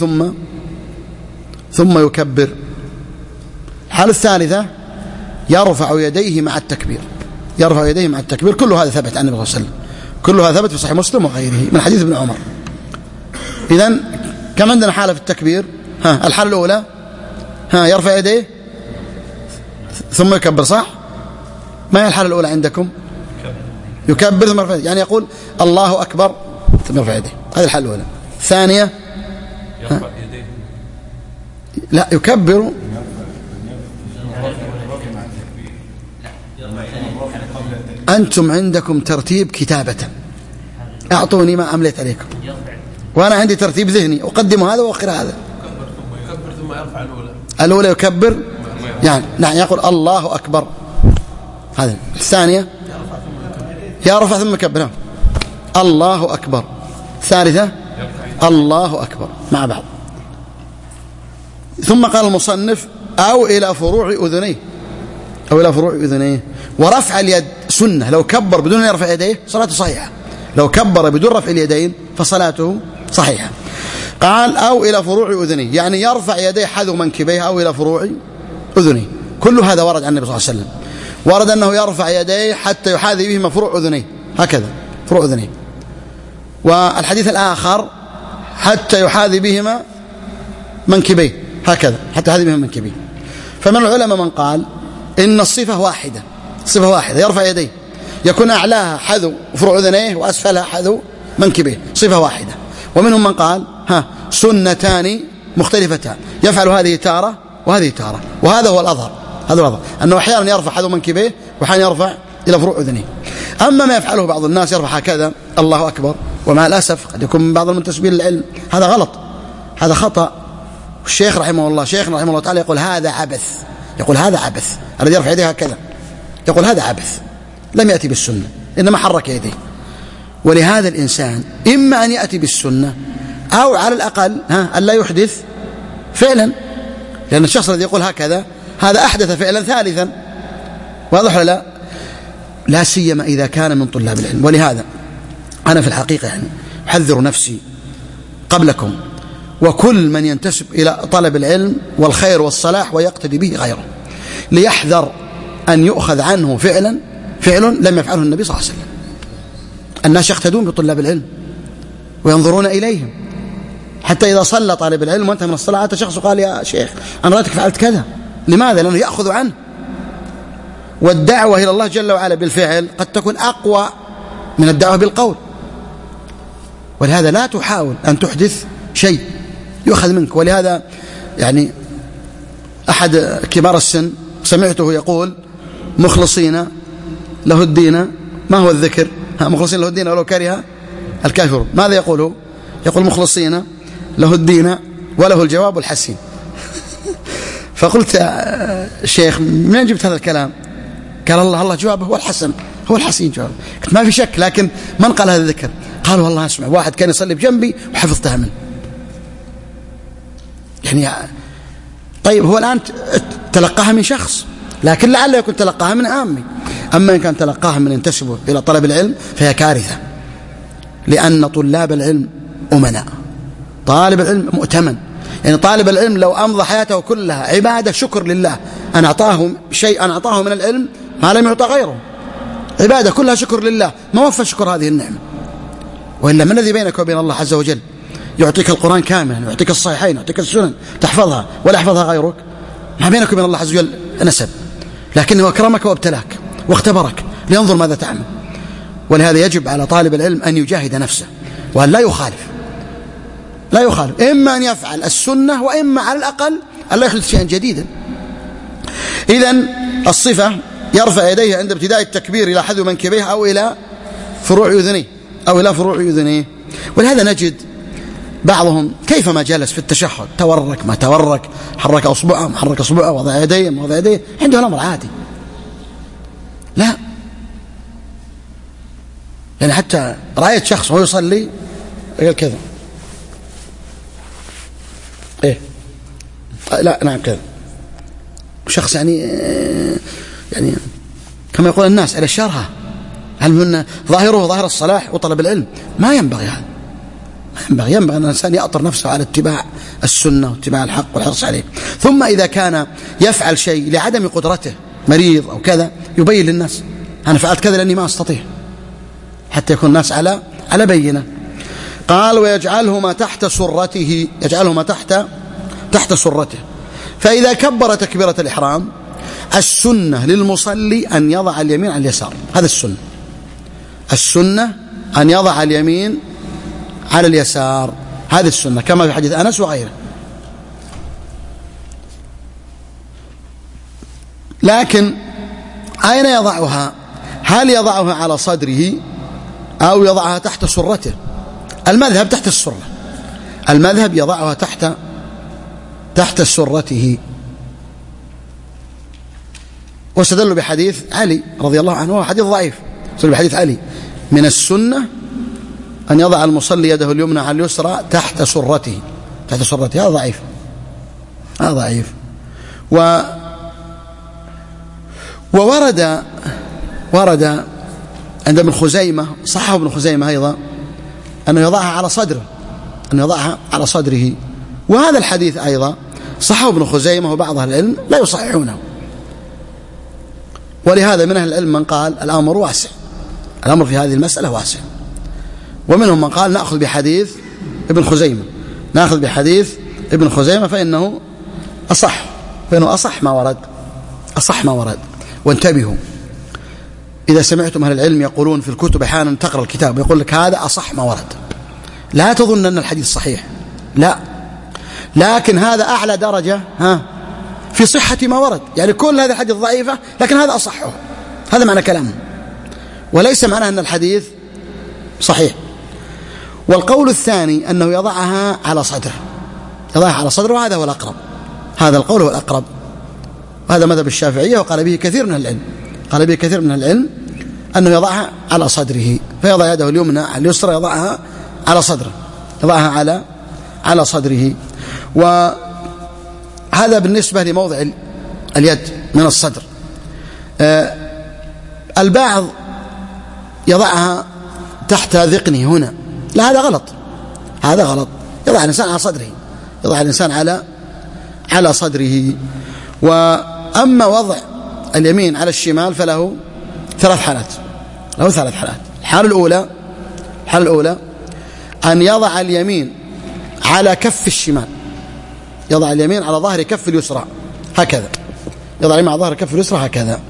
ثم يكبر. الحالة الثالثة يرفع يديه مع التكبير، يرفع يديه مع التكبير. كل هذا ثبت عن النبي صلى الله عليه وسلم، كلها ثبت في صحيح مسلم وغيره من حديث ابن عمر. إذن كم عندنا حالة في التكبير؟ الحالة الأولى يرفع يديه ثم يكبر، صح؟ ما هي الحالة الأولى عندكم؟ يكبر ثم يرفع يديه، يعني يقول الله أكبر ثم يرفع يديه، هذه الحالة الأولى. الثانية يرفع يديه، لا يكبر أنتم عندكم ترتيب كتابة، أعطوني ما أمليت عليكم، وأنا عندي ترتيب ذهني أقدم هذا وأخر هذا. يكبر ثم يرفع الأولى يكبر، يعني نعم يقول الله أكبر، هذا. الثانية يرفع ثم يكبر، الله أكبر. الثالثة الله أكبر مع بعض. ثم قال المصنف أو إلى فروع أذنيه، أو إلى فروع أذنيه. ورفع اليد سنة، لو كبر بدون أن يرفع يديه صلاته صحيحة، لو كبر بدون رفع اليدين فصلاته صحيحة. قال أو إلى فروع أذنيه، يعني يرفع يديه حذو منكبيه أو إلى فروع أذنيه. كل هذا ورد عن النبي صلى الله عليه وسلم، ورد أنه يرفع يديه حتى يحاذي بهما فروع أذنيه، هكذا فروع أذنيه. والحديث الآخر حتى يحاذي بهما منكبيه، هكذا حتى يحاذي بهما منكبيه. فمن العلماء من قال إن الصفة واحدة، صفة واحدة، يرفع يديه يكون أعلاها حذو فروع أذنيه وأسفلها حذو منكبيه، صفة واحدة. ومنهم من قال سنتان مختلفتان، يفعل هذه تارة وهذه تارة، وهذا هو الأظهر، هذا الأظهر، أنه أحيانا يرفع حذو منكبيه وأحيانا يرفع إلى فروع أذنيه. أما ما يفعله بعض الناس يرفع هكذا الله أكبر، ومع الأسف قد يكون من بعض المنتسبين للعلم، هذا غلط، هذا خطأ. الشيخ رحمه الله، شيخنا رحمه الله تعالى يقول هذا عبث، يقول هذا عبث، الذي يرفع يديه هكذا يقول هذا عبث، لم يأتي بالسنة، إنما حرك يديه. ولهذا الإنسان إما أن يأتي بالسنة أو على الأقل أن لا يحدث فعلا، لأن الشخص الذي يقول هكذا هذا أحدث فعلا ثالثا، واضح ولا لا سيما إذا كان من طلاب العلم. ولهذا أنا في الحقيقة يعني أحذر نفسي قبلكم وكل من ينتسب إلى طلب العلم والخير والصلاح ويقتدي به غيره، ليحذر أن يؤخذ عنه فعل لم يفعله النبي صلى الله عليه وسلم. الناس يقتدون بطلاب العلم وينظرون إليهم، حتى إذا صلى طالب العلم وانتهى من الصلاة أتى شخص وقال يا شيخ أنا رأيتك فعلت كذا، لماذا؟ لأنه يأخذ عنه. والدعوة إلى الله جل وعلا بالفعل قد تكون أقوى من الدعوة بالقول، ولهذا لا تحاول أن تحدث شيء يؤخذ منك. ولهذا يعني أحد كبار السن سمعته يقول مخلصين له الدين، ما هو الذكر؟ مخلصين له الدين ولو كره الكافر. ماذا يقوله؟ يقول مخلصين له الدين وله الجواب الحسين. فقلت الشيخ من جبت هذا الكلام؟ قال الله جوابه هو الحسن، هو الحسين جوابه. قلت ما في شك، لكن من قال هذا الذكر؟ قال والله اسمع، واحد كان يصلي بجنبي وحفظتها منه. يعني طيب هو الآن تلقاها من شخص، لكن لعله يكون تلقاها من عامي. أما إن كان تلقاها من ينتسب إلى طلب العلم فهي كارثة، لأن طلاب العلم أمناء، طالب العلم مؤتمن، يعني طالب العلم لو أمضى حياته كلها عبادة شكر لله أن أعطاه شيء، أن أعطاه من العلم ما لم يعطى غيره، عبادة كلها شكر لله، ما وفى شكر هذه النعمة. وإلا من الذي بينك وبين الله عز وجل؟ يعطيك القرآن كاملا، يعطيك الصحيحين، يعطيك السنن تحفظها ولا يحفظها غيرك، ما بينك وبين الله عز وجل نسب، لكنه أكرمك وابتلاك واختبرك لينظر ماذا تعمل. ولهذا يجب على طالب العلم أن يجاهد نفسه وأن لا يخالف، إما أن يفعل السنة وإما على الأقل أن لا يحدث شيئا جديدا. إذن الصفة يرفع يديه عند ابتداء التكبير إلى حذو منكبيه أو إلى فروع أذنيه. ولهذا نجد بعضهم كيفما جلس في التشهد تورك ما تورك، حرك أصبعه ما حرك أصبعه، وضع يديه، عنده الأمر عادي. لا، يعني حتى رأيت شخص وهو يصلي قال كذا، لا نعم كذا، شخص يعني كما يقول الناس على الشرها، هل من ظاهره ظاهر الصلاح وطلب العلم؟ ما ينبغي هذا، ينبغي أن الإنسان يأطر نفسه على اتباع السنة واتباع الحق والحرص عليه. ثم إذا كان يفعل شيء لعدم قدرته، مريض أو كذا، يبين للناس أنا فعلت كذا لأني ما أستطيع، حتى يكون الناس على بينة. قال ويجعلهما تحت سرته، يجعلهما تحت سرته. فإذا كبر تكبيرة الإحرام السنة للمصلي أن يضع اليمين على اليسار، هذا السنة أن يضع اليمين على اليسار، هذه السنة كما في حديث أنس وغيره. لكن أين يضعها؟ هل يضعها على صدره أو يضعها تحت سرته؟ المذهب تحت السرة، المذهب يضعها تحت سرته. واستدلوا بحديث علي رضي الله عنه، وهو حديث ضعيف، استدلوا بحديث علي من السنة أن يضع المصلي يده اليمنى على اليسرى تحت سرته، هذا ضعيف. وورد عند ابن خزيمة، صححه ابن خزيمة أيضا، أنه يضعها على صدره، وهذا الحديث أيضا صححه ابن خزيمة وبعض أهل العلم لا يصححونه. ولهذا من أهل العلم من قال الأمر واسع، الأمر في هذه المسألة واسع، ومنهم من قال نأخذ بحديث ابن خزيمة فإنه أصح ما ورد. وانتبهوا، إذا سمعتم أهل العلم يقولون في الكتب أحيانا تقرأ الكتاب ويقول لك هذا أصح ما ورد، لا تظن أن الحديث صحيح، لا، لكن هذا أعلى درجة في صحة ما ورد. يعني كل هذه الحديث ضعيفة لكن هذا أصحه، هذا معنى كلامه، وليس معناه أن الحديث صحيح. والقول الثاني أنه يضعها على صدره، وهذا هو الأقرب، هذا القول هو الأقرب، وهذا مذهب الشافعية، وقال به كثير من العلم أنه يضعها على صدره، فيضع يده اليمنى على اليسرى، يضعها على صدره، على صدره. وهذا بالنسبة لموضع اليد من الصدر. البعض يضعها تحت ذقنه هنا، لا، هذا غلط، يضع الإنسان على صدره، على صدره. وأما وضع اليمين على الشمال فله ثلاث حالات. الحالة الأولى أن يضع اليمين على كف الشمال، يضع اليمين على ظهر كف اليسرى هكذا، يضع اليمين على ظهر كف اليسرى هكذا.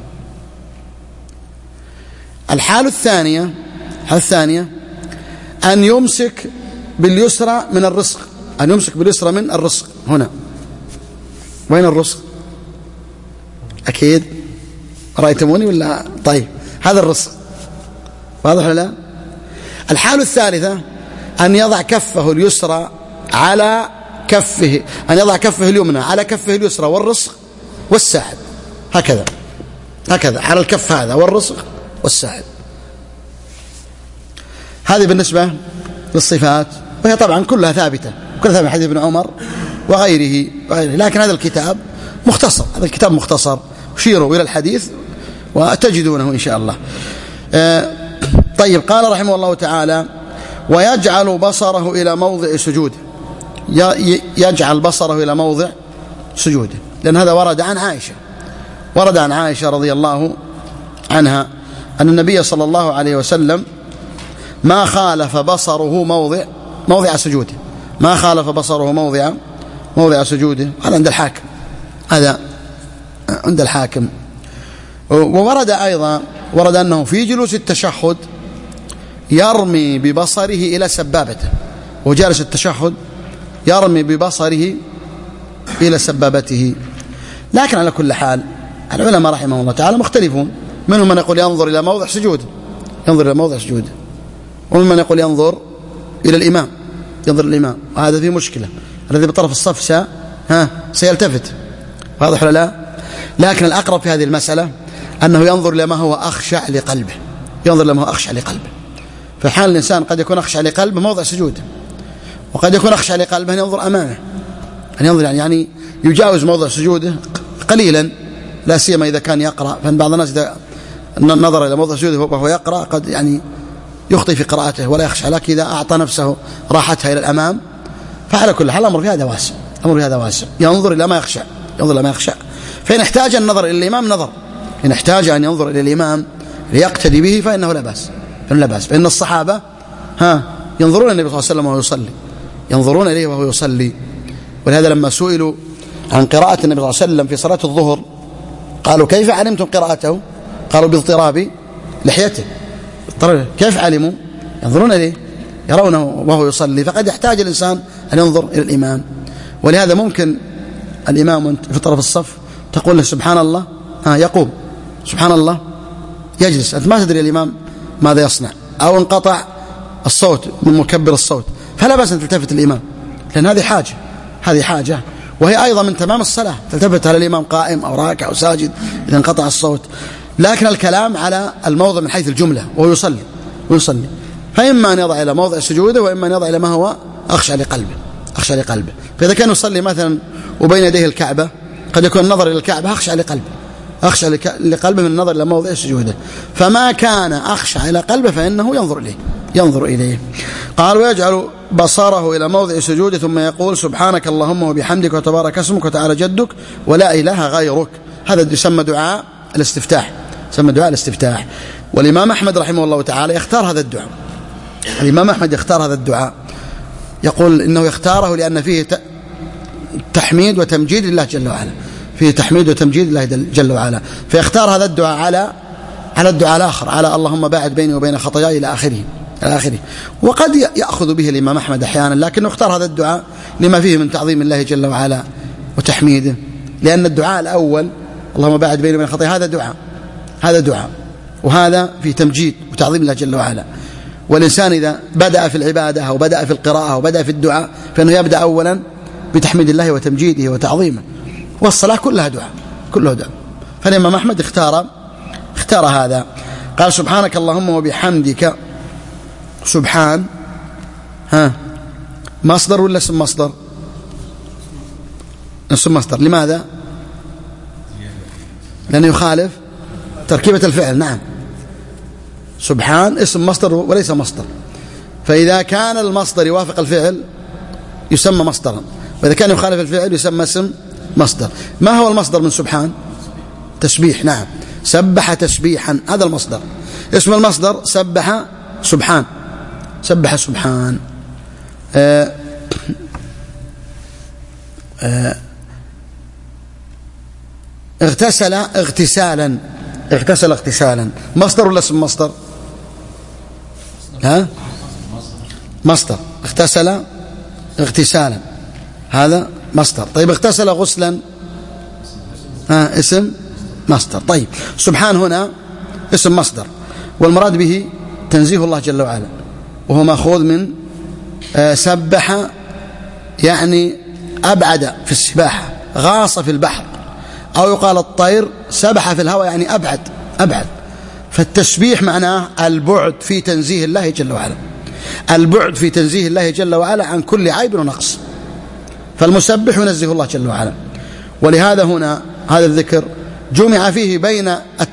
الحالة الثانية أن يمسك باليسرى من الرزق، هنا. وين الرزق؟ أكيد رأيتموني ولا؟ طيب، هذا الرزق، واضح ولا لا؟ الحالة الثالثة أن يضع كفه اليسرى على كفه، أن يضع كفه اليمنى على كفه اليسرى والرزق والساعد، هكذا على الكف هذا والرزق والساعد. هذه بالنسبة للصفات، وهي طبعا كلها ثابتة من حديث ابن عمر وغيره. لكن هذا الكتاب مختصر، شيروا إلى الحديث وتجدونه إن شاء الله. طيب، قال رحمه الله تعالى: ويجعل بصره إلى موضع سجوده. يجعل بصره إلى موضع سجوده، لأن هذا ورد عن عائشة، ورد عن عائشة رضي الله عنها أن النبي صلى الله عليه وسلم ما خالف بصره موضع سجوده، ما خالف بصره موضع سجوده. هذا عند الحاكم، هذا عند الحاكم. وورد أيضا ورد أنه في جلوس التشهد يرمي ببصره إلى سبابته، وجالس التشهد يرمي ببصره إلى سبابته. لكن على كل حال العلماء رحمه الله تعالى مختلفون، منهم من يقول ينظر إلى موضع سجوده، ينظر إلى موضع سجوده، ومن من يقول ينظر إلى الإمام، ينظر الإمام. وهذا فيه مشكلة، الذي بطرف الصف سيلتفت، واضح ولا لا؟ لكن الأقرب في هذه المسألة أنه ينظر إلى ما هو أخشع لقلبه، ينظر إلى ما هو أخشع لقلبه. فحال الإنسان قد يكون أخشع لقلبه موضع سجوده، وقد يكون أخشع لقلبه أن ينظر أمامه، أن ينظر يعني يجاوز موضع سجوده قليلا، لا سيما إذا كان يقرأ. فإن بعض الناس إذا نظر إلى موضع سجوده وهو يقرأ قد يعني يخطئ في قراءته ولا يخشع، لكن إذا أعطى نفسه راحتها إلى الأمام فعلى كل حال الأمر في هذا واسع، الأمر في هذا واسع، ينظر إلى ما يخشع، ينظر إلى ما يخشع. فإن احتاج النظر إلى الإمام نظر، إن احتاج أن ينظر إلى الإمام ليقتدي به فإنه لا بأس، فإن لا بأس. فإن الصحابة ينظرون النبي صلى الله عليه وسلم وهو يصلي، ينظرون إليه وهو يصلي. ولهذا لما سئلوا عن قراءة النبي صلى الله عليه وسلم في صلاة الظهر قالوا كيف علمتم قراءته؟ قالوا باضطراب لحيته. كيف علموا؟ ينظرون إليه، يرونه وهو يصلي. فقد يحتاج الإنسان أن ينظر إلى الإمام. ولهذا ممكن الإمام في طرف الصف تقول له سبحان الله، يقوم، سبحان الله، يجلس، أنت ما تدري الإمام ماذا يصنع، أو انقطع الصوت من مكبر الصوت، فلا بأس أن تلتفت الإمام، لأن هذه حاجة، هذه حاجة، وهي أيضا من تمام الصلاة، تلتفت على الإمام قائم أو راكع أو ساجد إذا انقطع الصوت. لكن الكلام على الموضع من حيث الجملة وهو يصلي، فإما أن يضع إلى موضع سجوده، وإما أن يضع إلى ما هو أخشع لقلبه، أخشع لقلبه. فإذا كان يصلي مثلا وبين يديه الكعبة قد يكون النظر إلى الكعبة أخشع لقلبه، أخشع لقلبه من النظر إلى موضع سجوده. فما كان أخشع إلى قلبه فإنه ينظر إليه. قال ويجعل بصره إلى موضع سجوده ثم يقول سبحانك اللهم وبحمدك وتبارك اسمك وتعالى جدك ولا إله غيرك. هذا يسمى دعاء الاستفتاح، يسمى دعاء الاستفتاح. والإمام أحمد رحمه الله تعالى يختار هذا الدعاء، الإمام أحمد يختار هذا الدعاء، يقول إنه يختاره لأن فيه تحميد وتمجيد لله جل وعلا، فيه تحميد وتمجيد لله جل وعلا، فيختار هذا الدعاء على الدعاء الآخر، على اللهم باعد بيني وبين خطاياي إلى آخره. وقد يأخذ به الإمام أحمد أحيانا، لكنه اختار هذا الدعاء لما فيه من تعظيم الله جل وعلا وتحميده، لأن الدعاء الأول اللهم باعد بيني وبين خطاياي هذا دعاء، وهذا فيه تمجيد وتعظيم الله جل وعلا. والإنسان إذا بدأ في العبادة أو بدأ في القراءة أو بدأ في الدعاء فإنه يبدأ أولا بتحميد الله وتمجيده وتعظيمه، والصلاة كلها دعاء، كلها دعاء. فالإمام أحمد اختار هذا. قال سبحانك اللهم وبحمدك. سبحان مصدر ولا اسم مصدر؟ اسم مصدر. لماذا؟ لأنه يخالف تركيبة الفعل. نعم، سبحان اسم مصدر وليس مصدر، فإذا كان المصدر يوافق الفعل يسمى مصدرا، وإذا كان يخالف الفعل يسمى اسم مصدر. ما هو المصدر من سبحان؟ تسبيح. نعم، سبح تسبيحا، هذا المصدر. اسم المصدر سبح سبحان، سبح سبحان. اغتسل اغتسالا، اغتسل اغتسالا، مصدر ولا اسم مصدر؟ مصدر. اغتسل اغتسالا هذا مصدر. طيب اغتسل غسلا اسم مصدر. طيب سبحان هنا اسم مصدر، والمراد به تنزيه الله جل وعلا، وهو مأخوذ من سبح، يعني أبعد في السباحة، غاص في البحر، أو يقال الطير سبح في الهواء، يعني أبعد. فالتسبيح معناه البعد في تنزيه الله جل وعلا، البعد في تنزيه الله جل وعلا عن كل عيب ونقص. فالمسبح ينزه الله جل وعلا. ولهذا هنا هذا الذكر جمع فيه بين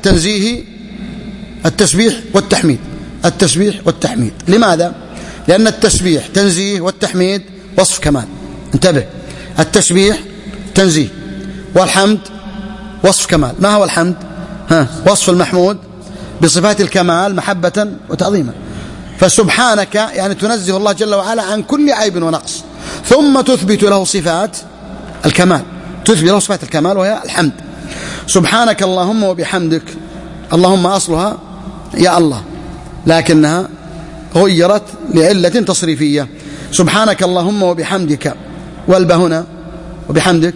التسبيح والتحميد، التسبيح والتحميد. لماذا؟ لأن التسبيح تنزيه، والتحميد وصف كمال، انتبه، التسبيح تنزيه، والحمد وصف كمال. ما هو الحمد؟ وصف المحمود بصفات الكمال محبة وتعظيما. فسبحانك يعني تنزه الله جل وعلا عن كل عيب ونقص، ثم تثبت له صفات الكمال، تثبت له صفات الكمال وهي الحمد. سبحانك اللهم وبحمدك، اللهم أصلها يا الله لكنها غيرت لعلة تصريفية. سبحانك اللهم وبحمدك، والباء هنا وبحمدك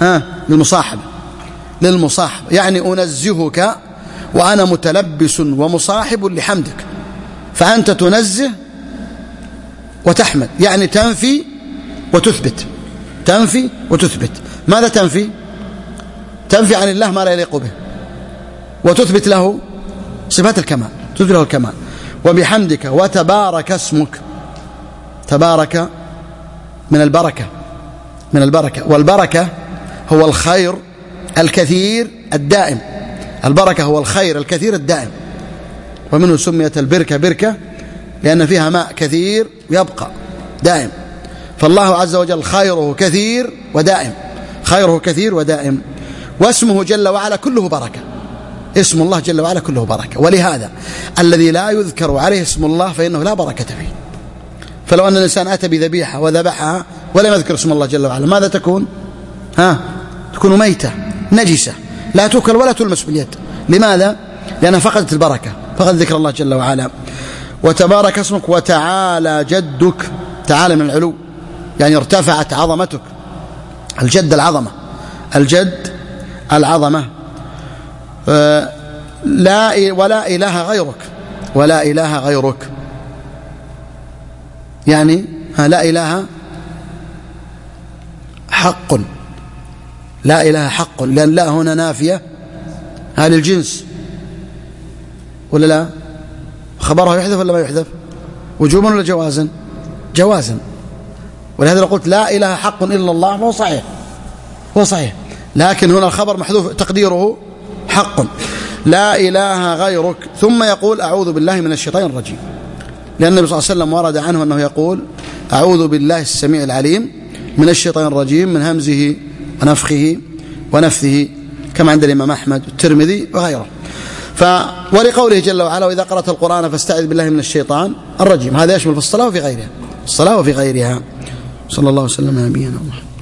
للمصاحبة، يعني أنزهك وأنا متلبس ومصاحب لحمدك. فأنت تنزه وتحمد، يعني تنفي وتثبت، تنفي وتثبت. ماذا تنفي؟ تنفي عن الله ما لا يليق به، وتثبت له صفات الكمال، تثبت له الكمال. وبحمدك وتبارك اسمك، تبارك من البركة، والبركة هو الخير الكثير الدائم، البركة هو الخير الكثير الدائم، ومنه سميت البركة بركة لأن فيها ماء كثير يبقى دائم. فالله عز وجل خيره كثير ودائم، خيره كثير ودائم. واسمه جل وعلا كله بركة، اسم الله جل وعلا كله بركة. ولهذا الذي لا يذكر عليه اسم الله فإنه لا بركة فيه. فلو أن الإنسان أتى بذبيحة وذبحها ولم يذكر اسم الله جل وعلا ماذا تكون؟ تكون ميتة نجسة لا تؤكل ولا تلمس باليد. لماذا؟ لأنها فقدت البركة، فقد ذكر الله جل وعلا. وتبارك اسمك وتعالى جدك، تعالى من العلو يعني ارتفعت عظمتك، الجد العظمة، الجد العظمة. ولا إله غيرك، ولا إله غيرك يعني لا إله حق، لا إله حق، لأن لا هنا نافية هل الجنس ولا لا؟ خبرها يحذف ولا ما يحذف؟ وجوبا ولا جوازا؟ جوازا. ولهذا لو قلت لا إله حق إلا الله فهو صحيح، هو صحيح، لكن هنا الخبر محذوف تقديره حق، لا إله غيرك. ثم يقول أعوذ بالله من الشيطان الرجيم، لأن النبي صلى الله عليه وسلم ورد عنه أنه يقول أعوذ بالله السميع العليم من الشيطان الرجيم من همزه ونفخه ونفثه، كما عند الإمام أحمد والترمذي وغيره. ولقوله جل وعلا وإذا قرأت القرآن فاستعذ بالله من الشيطان الرجيم، هذا يشمل في الصلاة وفي غيرها، الصلاة وفي غيرها. صلى الله وسلم على نبينا محمد.